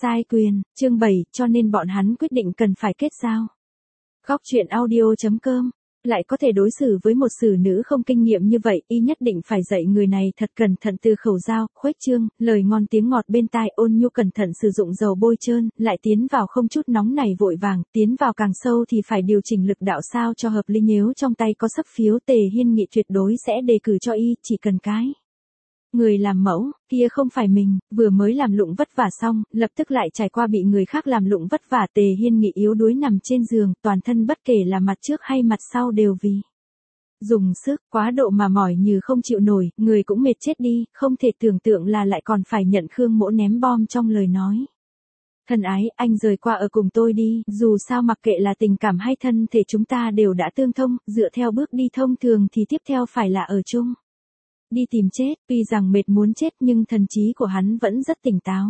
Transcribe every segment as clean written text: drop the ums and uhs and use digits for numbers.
Sai quyền, chương 7, cho nên bọn hắn quyết định cần phải kết giao. Góc truyện audio.com. Lại có thể đối xử với một xử nữ không kinh nghiệm như vậy, y nhất định phải dạy người này thật cẩn thận từ khẩu giao, khuếch trương, lời ngon tiếng ngọt bên tai, ôn nhu cẩn thận sử dụng dầu bôi trơn, lại tiến vào không chút nóng nảy vội vàng, tiến vào càng sâu thì phải điều chỉnh lực đạo sao cho hợp lý. Nếu trong tay có sấp phiếu, Tề Hiên Nghị tuyệt đối sẽ đề cử cho y, chỉ cần cái người làm mẫu, kia không phải mình, vừa mới làm lụng vất vả xong, lập tức lại trải qua bị người khác làm lụng vất vả. Tề Hiên Nghị yếu đuối nằm trên giường, toàn thân bất kể là mặt trước hay mặt sau đều vì dùng sức, quá độ mà mỏi như không chịu nổi, người cũng mệt chết đi, không thể tưởng tượng là lại còn phải nhận Khương Mỗ ném bom trong lời nói. Thân ái, anh rời qua ở cùng tôi đi, dù sao mặc kệ là tình cảm hay thân thể chúng ta đều đã tương thông, dựa theo bước đi thông thường thì tiếp theo phải là ở chung. Đi tìm chết, tuy rằng mệt muốn chết nhưng thần trí của hắn vẫn rất tỉnh táo.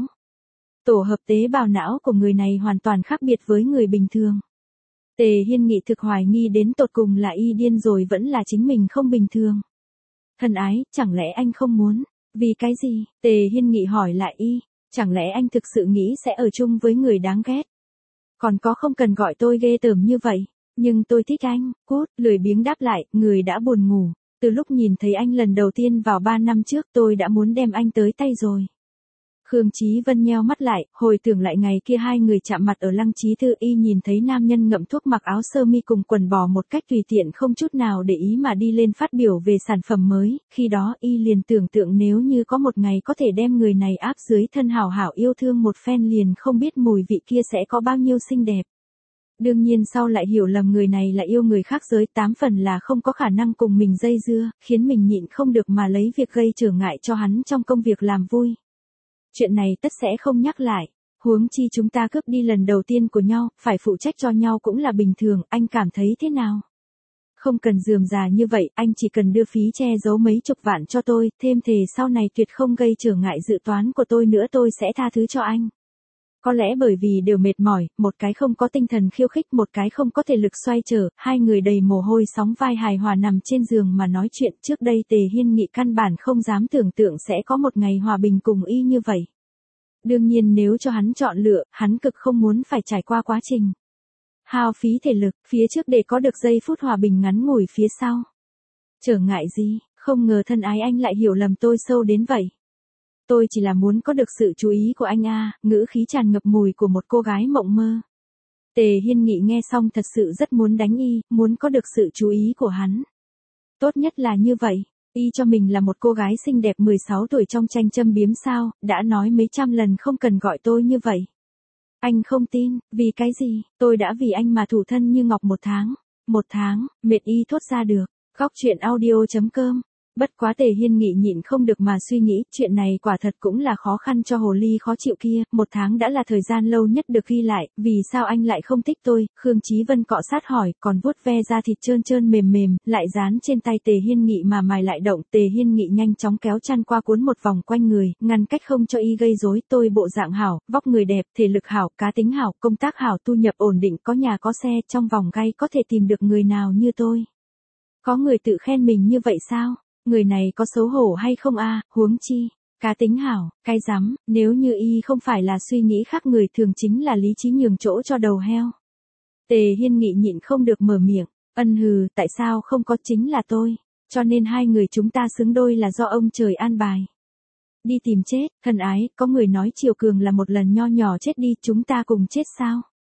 Tổ hợp tế bào não của người này hoàn toàn khác biệt với người bình thường. Tề Hiên Nghị thực hoài nghi đến tột cùng là y điên rồi vẫn là chính mình không bình thường. Thân ái, chẳng lẽ anh không muốn? Vì cái gì? Tề Hiên Nghị hỏi lại y, chẳng lẽ anh thực sự nghĩ sẽ ở chung với người đáng ghét? Còn có không cần gọi tôi ghê tởm như vậy, nhưng tôi thích anh, cút, lười biếng đáp lại, người đã buồn ngủ. Từ lúc nhìn thấy anh lần đầu tiên vào 3 năm trước tôi đã muốn đem anh tới tay rồi. Khương Chí Vân nheo mắt lại, hồi tưởng lại ngày kia hai người chạm mặt ở Lăng Chí Thư, y nhìn thấy nam nhân ngậm thuốc mặc áo sơ mi cùng quần bò một cách tùy tiện không chút nào để ý mà đi lên phát biểu về sản phẩm mới, khi đó y liền tưởng tượng nếu như có một ngày có thể đem người này áp dưới thân hảo hảo yêu thương một phen liền không biết mùi vị kia sẽ có bao nhiêu xinh đẹp. Đương nhiên sau lại hiểu lầm người này là yêu người khác giới, 8 phần là không có khả năng cùng mình dây dưa, khiến mình nhịn không được mà lấy việc gây trở ngại cho hắn trong công việc làm vui. Chuyện này tất sẽ không nhắc lại, huống chi chúng ta cướp đi lần đầu tiên của nhau, phải phụ trách cho nhau cũng là bình thường, anh cảm thấy thế nào? Không cần rườm rà như vậy, anh chỉ cần đưa phí che giấu mấy chục vạn cho tôi, thêm thề sau này tuyệt không gây trở ngại dự toán của tôi nữa, tôi sẽ tha thứ cho anh. Có lẽ bởi vì đều mệt mỏi, một cái không có tinh thần khiêu khích, một cái không có thể lực xoay trở, hai người đầy mồ hôi sóng vai hài hòa nằm trên giường mà nói chuyện. Trước đây Tề Hiên Nghị căn bản không dám tưởng tượng sẽ có một ngày hòa bình cùng y như vậy. Đương nhiên nếu cho hắn chọn lựa, hắn cực không muốn phải trải qua quá trình hao phí thể lực phía trước để có được giây phút hòa bình ngắn ngủi phía sau. Trở ngại gì, không ngờ thân ái anh lại hiểu lầm tôi sâu đến vậy. Tôi chỉ là muốn có được sự chú ý của anh a, ngữ khí tràn ngập mùi của một cô gái mộng mơ. Tề Hiên Nghị nghe xong thật sự rất muốn đánh y, muốn có được sự chú ý của hắn. Tốt nhất là như vậy, y cho mình là một cô gái xinh đẹp 16 tuổi trong tranh châm biếm sao, đã nói mấy trăm lần không cần gọi tôi như vậy. Anh không tin, vì cái gì, tôi đã vì anh mà thủ thân như ngọc 1 tháng. 1 tháng, mệt y thốt ra được. Góc truyện audio.com. Bất quá Tề Hiên Nghị nhịn không được mà suy nghĩ, chuyện này quả thật cũng là khó khăn cho hồ ly khó chịu kia, 1 tháng đã là thời gian lâu nhất được ghi lại, vì sao anh lại không thích tôi? Khương Chí Vân cọ sát hỏi, còn vuốt ve da thịt trơn trơn mềm mềm, lại dán trên tay Tề Hiên Nghị mà mài lại động. Tề Hiên Nghị nhanh chóng kéo chăn qua cuốn một vòng quanh người, ngăn cách không cho y gây rối. Tôi bộ dạng hảo, vóc người đẹp, thể lực hảo, cá tính hảo, công tác hảo, thu nhập ổn định, có nhà có xe, trong vòng gai có thể tìm được người nào như tôi? Có người tự khen mình như vậy sao? Người này có xấu hổ hay không a? Huống chi, cá tính hảo, cái rắm, nếu như y không phải là suy nghĩ khác người thường chính là lý trí nhường chỗ cho đầu heo. Tề Hiên Nghị nhịn không được mở miệng, ân hừ, tại sao không có, chính là tôi, cho nên hai người chúng ta xứng đôi là do ông trời an bài. Đi tìm chết, thân ái, có người nói Triều Cường là một lần nho nhỏ chết đi, chúng ta cùng chết sao?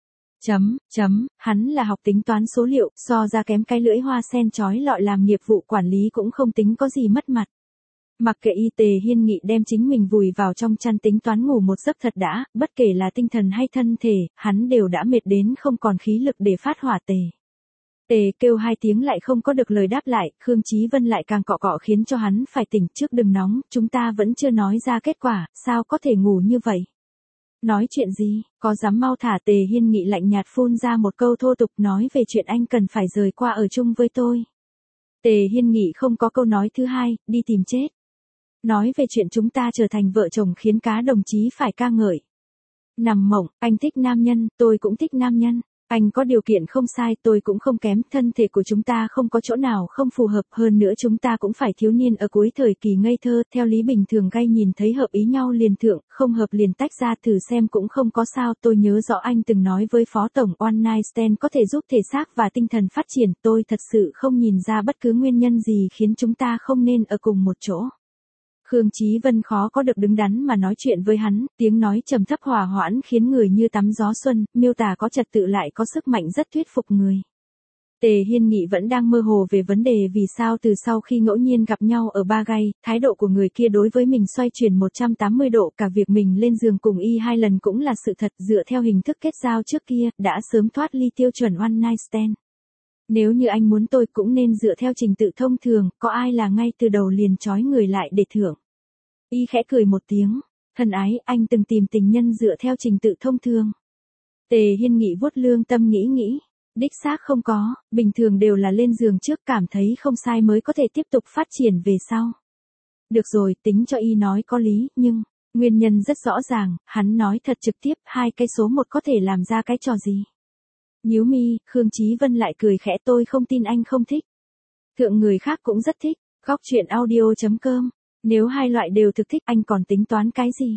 Hắn là học tính toán số liệu, so ra kém cái lưỡi hoa sen chói lọi làm nghiệp vụ quản lý cũng không tính có gì mất mặt. Mặc kệ y, Tề Hiên Nghị đem chính mình vùi vào trong chăn tính toán ngủ một giấc thật đã, bất kể là tinh thần hay thân thể, hắn đều đã mệt đến không còn khí lực để phát hỏa. Tề kêu 2 tiếng lại không có được lời đáp lại, Khương Chí Vân lại càng cọ cọ khiến cho hắn phải tỉnh. Trước đừng nóng, chúng ta vẫn chưa nói ra kết quả, sao có thể ngủ như vậy? Nói chuyện gì, có dám mau thả? Tề Hiên Nghị lạnh nhạt phun ra một câu thô tục, nói về chuyện anh cần phải rời qua ở chung với tôi. Tề Hiên Nghị không có câu nói thứ hai, đi tìm chết. Nói về chuyện chúng ta trở thành vợ chồng khiến cá đồng chí phải ca ngợi. Nằm mộng, anh thích nam nhân, tôi cũng thích nam nhân. Anh có điều kiện không sai, tôi cũng không kém, thân thể của chúng ta không có chỗ nào không phù hợp, hơn nữa chúng ta cũng phải thiếu niên ở cuối thời kỳ ngây thơ, theo lý bình thường gay nhìn thấy hợp ý nhau liền thượng, không hợp liền tách ra thử xem cũng không có sao, tôi nhớ rõ anh từng nói với Phó Tổng One Night Stand có thể giúp thể xác và tinh thần phát triển, tôi thật sự không nhìn ra bất cứ nguyên nhân gì khiến chúng ta không nên ở cùng một chỗ. Khương Chí Vân khó có được đứng đắn mà nói chuyện với hắn, tiếng nói trầm thấp hòa hoãn khiến người như tắm gió xuân, miêu tả có trật tự lại có sức mạnh rất thuyết phục người. Tề Hiên Nghị vẫn đang mơ hồ về vấn đề vì sao từ sau khi ngẫu nhiên gặp nhau ở Ba Gay, thái độ của người kia đối với mình xoay chuyển 180 độ, cả việc mình lên giường cùng y 2 lần cũng là sự thật, dựa theo hình thức kết giao trước kia, đã sớm thoát ly tiêu chuẩn one night stand. Nếu như anh muốn tôi cũng nên dựa theo trình tự thông thường, có ai là ngay từ đầu liền trói người lại để thưởng. Y khẽ cười một tiếng, thân ái, anh từng tìm tình nhân dựa theo trình tự thông thường. Tề Hiên Nghị vuốt lương tâm nghĩ, đích xác không có, bình thường đều là lên giường trước cảm thấy không sai mới có thể tiếp tục phát triển về sau. Được rồi, tính cho y nói có lý, nhưng, nguyên nhân rất rõ ràng, hắn nói thật trực tiếp, 2 cái số 1 có thể làm ra cái trò gì. Nhíu mi, Khương Chí Vân lại cười khẽ, tôi không tin anh không thích. Thượng người khác cũng rất thích, góc chuyện audio.com. Nếu 2 loại đều thực thích anh còn tính toán cái gì?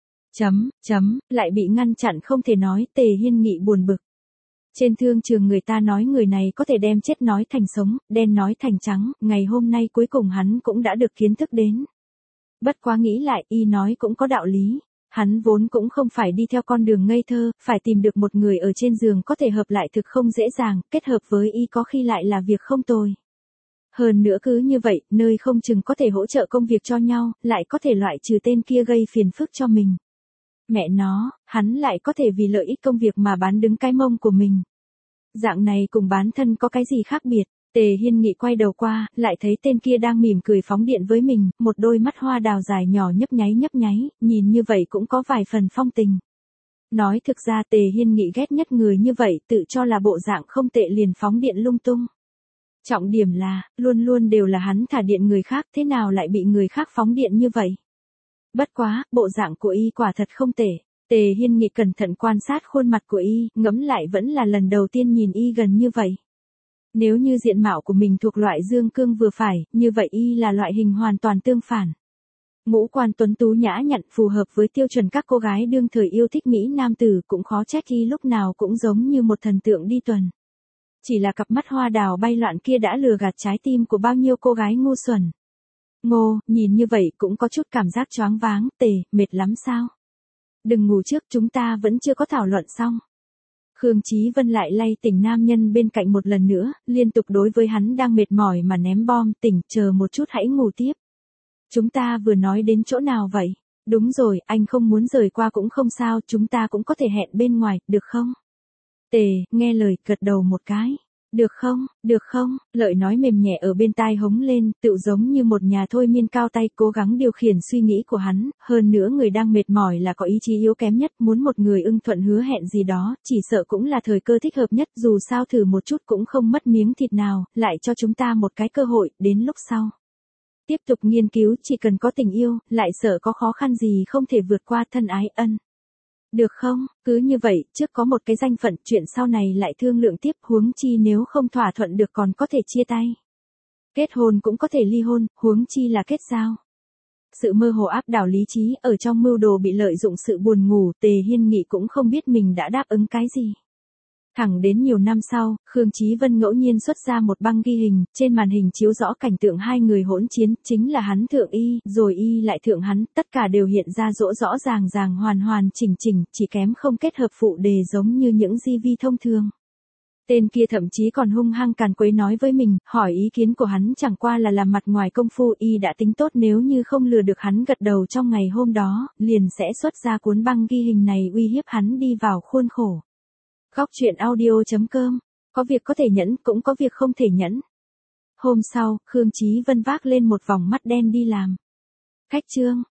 Lại bị ngăn chặn không thể nói, Tề Hiên Nghị buồn bực. Trên thương trường người ta nói người này có thể đem chết nói thành sống, đen nói thành trắng, ngày hôm nay cuối cùng hắn cũng đã được kiến thức đến. Bất quá nghĩ lại, y nói cũng có đạo lý. Hắn vốn cũng không phải đi theo con đường ngây thơ, phải tìm được một người ở trên giường có thể hợp lại thực không dễ dàng, kết hợp với y có khi lại là việc không tồi. Hơn nữa cứ như vậy, nơi không chừng có thể hỗ trợ công việc cho nhau, lại có thể loại trừ tên kia gây phiền phức cho mình. Mẹ nó, hắn lại có thể vì lợi ích công việc mà bán đứng cái mông của mình. Dạng này cùng bán thân có cái gì khác biệt? Tề Hiên Nghị quay đầu qua, lại thấy tên kia đang mỉm cười phóng điện với mình, một đôi mắt hoa đào dài nhỏ nhấp nháy, nhìn như vậy cũng có vài phần phong tình. Nói thực ra Tề Hiên Nghị ghét nhất người như vậy, tự cho là bộ dạng không tệ liền phóng điện lung tung. Trọng điểm là, luôn luôn đều là hắn thả điện người khác, thế nào lại bị người khác phóng điện như vậy? Bất quá, bộ dạng của y quả thật không tệ. Tề Hiên Nghị cẩn thận quan sát khuôn mặt của y, ngẫm lại vẫn là lần đầu tiên nhìn y gần như vậy. Nếu như diện mạo của mình thuộc loại dương cương vừa phải, như vậy y là loại hình hoàn toàn tương phản. Ngũ quan tuấn tú nhã nhặn phù hợp với tiêu chuẩn các cô gái đương thời yêu thích Mỹ nam tử, cũng khó trách y lúc nào cũng giống như một thần tượng đi tuần. Chỉ là cặp mắt hoa đào bay loạn kia đã lừa gạt trái tim của bao nhiêu cô gái ngu xuẩn. Ngô, nhìn như vậy cũng có chút cảm giác choáng váng, Tề, mệt lắm sao? Đừng ngủ trước, chúng ta vẫn chưa có thảo luận xong. Khương Chí Vân lại lay tỉnh nam nhân bên cạnh một lần nữa, liên tục đối với hắn đang mệt mỏi mà ném bom, tỉnh, chờ một chút hãy ngủ tiếp. Chúng ta vừa nói đến chỗ nào vậy? Đúng rồi, anh không muốn rời qua cũng không sao, chúng ta cũng có thể hẹn bên ngoài, được không? Tề, nghe lời, gật đầu một cái. Được không, Lợi nói mềm nhẹ ở bên tai hống lên, tựu giống như một nhà thôi miên cao tay cố gắng điều khiển suy nghĩ của hắn, hơn nữa người đang mệt mỏi là có ý chí yếu kém nhất, muốn một người ưng thuận hứa hẹn gì đó, chỉ sợ cũng là thời cơ thích hợp nhất, dù sao thử một chút cũng không mất miếng thịt nào, lại cho chúng ta một cái cơ hội, đến lúc sau. Tiếp tục nghiên cứu, chỉ cần có tình yêu, lại sợ có khó khăn gì không thể vượt qua, thân ái ân. Được không, cứ như vậy, trước có một cái danh phận, chuyện sau này lại thương lượng tiếp, huống chi nếu không thỏa thuận được còn có thể chia tay. Kết hôn cũng có thể ly hôn, huống chi là kết giao. Sự mơ hồ áp đảo lý trí, ở trong mưu đồ bị lợi dụng sự buồn ngủ, Tề Hiên Nghị cũng không biết mình đã đáp ứng cái gì. Thẳng đến nhiều năm sau, Khương Chí Vân ngẫu nhiên xuất ra một băng ghi hình, trên màn hình chiếu rõ cảnh tượng 2 người hỗn chiến, chính là hắn thượng y, rồi y lại thượng hắn, tất cả đều hiện ra rõ ràng hoàn chỉnh, chỉ kém không kết hợp phụ đề giống như những GV thông thường. Tên kia thậm chí còn hung hăng càn quấy nói với mình, hỏi ý kiến của hắn chẳng qua là làm mặt ngoài công phu, y đã tính tốt nếu như không lừa được hắn gật đầu trong ngày hôm đó, liền sẽ xuất ra cuốn băng ghi hình này uy hiếp hắn đi vào khuôn khổ. Góc chuyện audio.com, có việc có thể nhẫn, cũng có việc không thể nhẫn. Hôm sau, Khương Chí Vân vác lên một vòng mắt đen đi làm. Khách trương,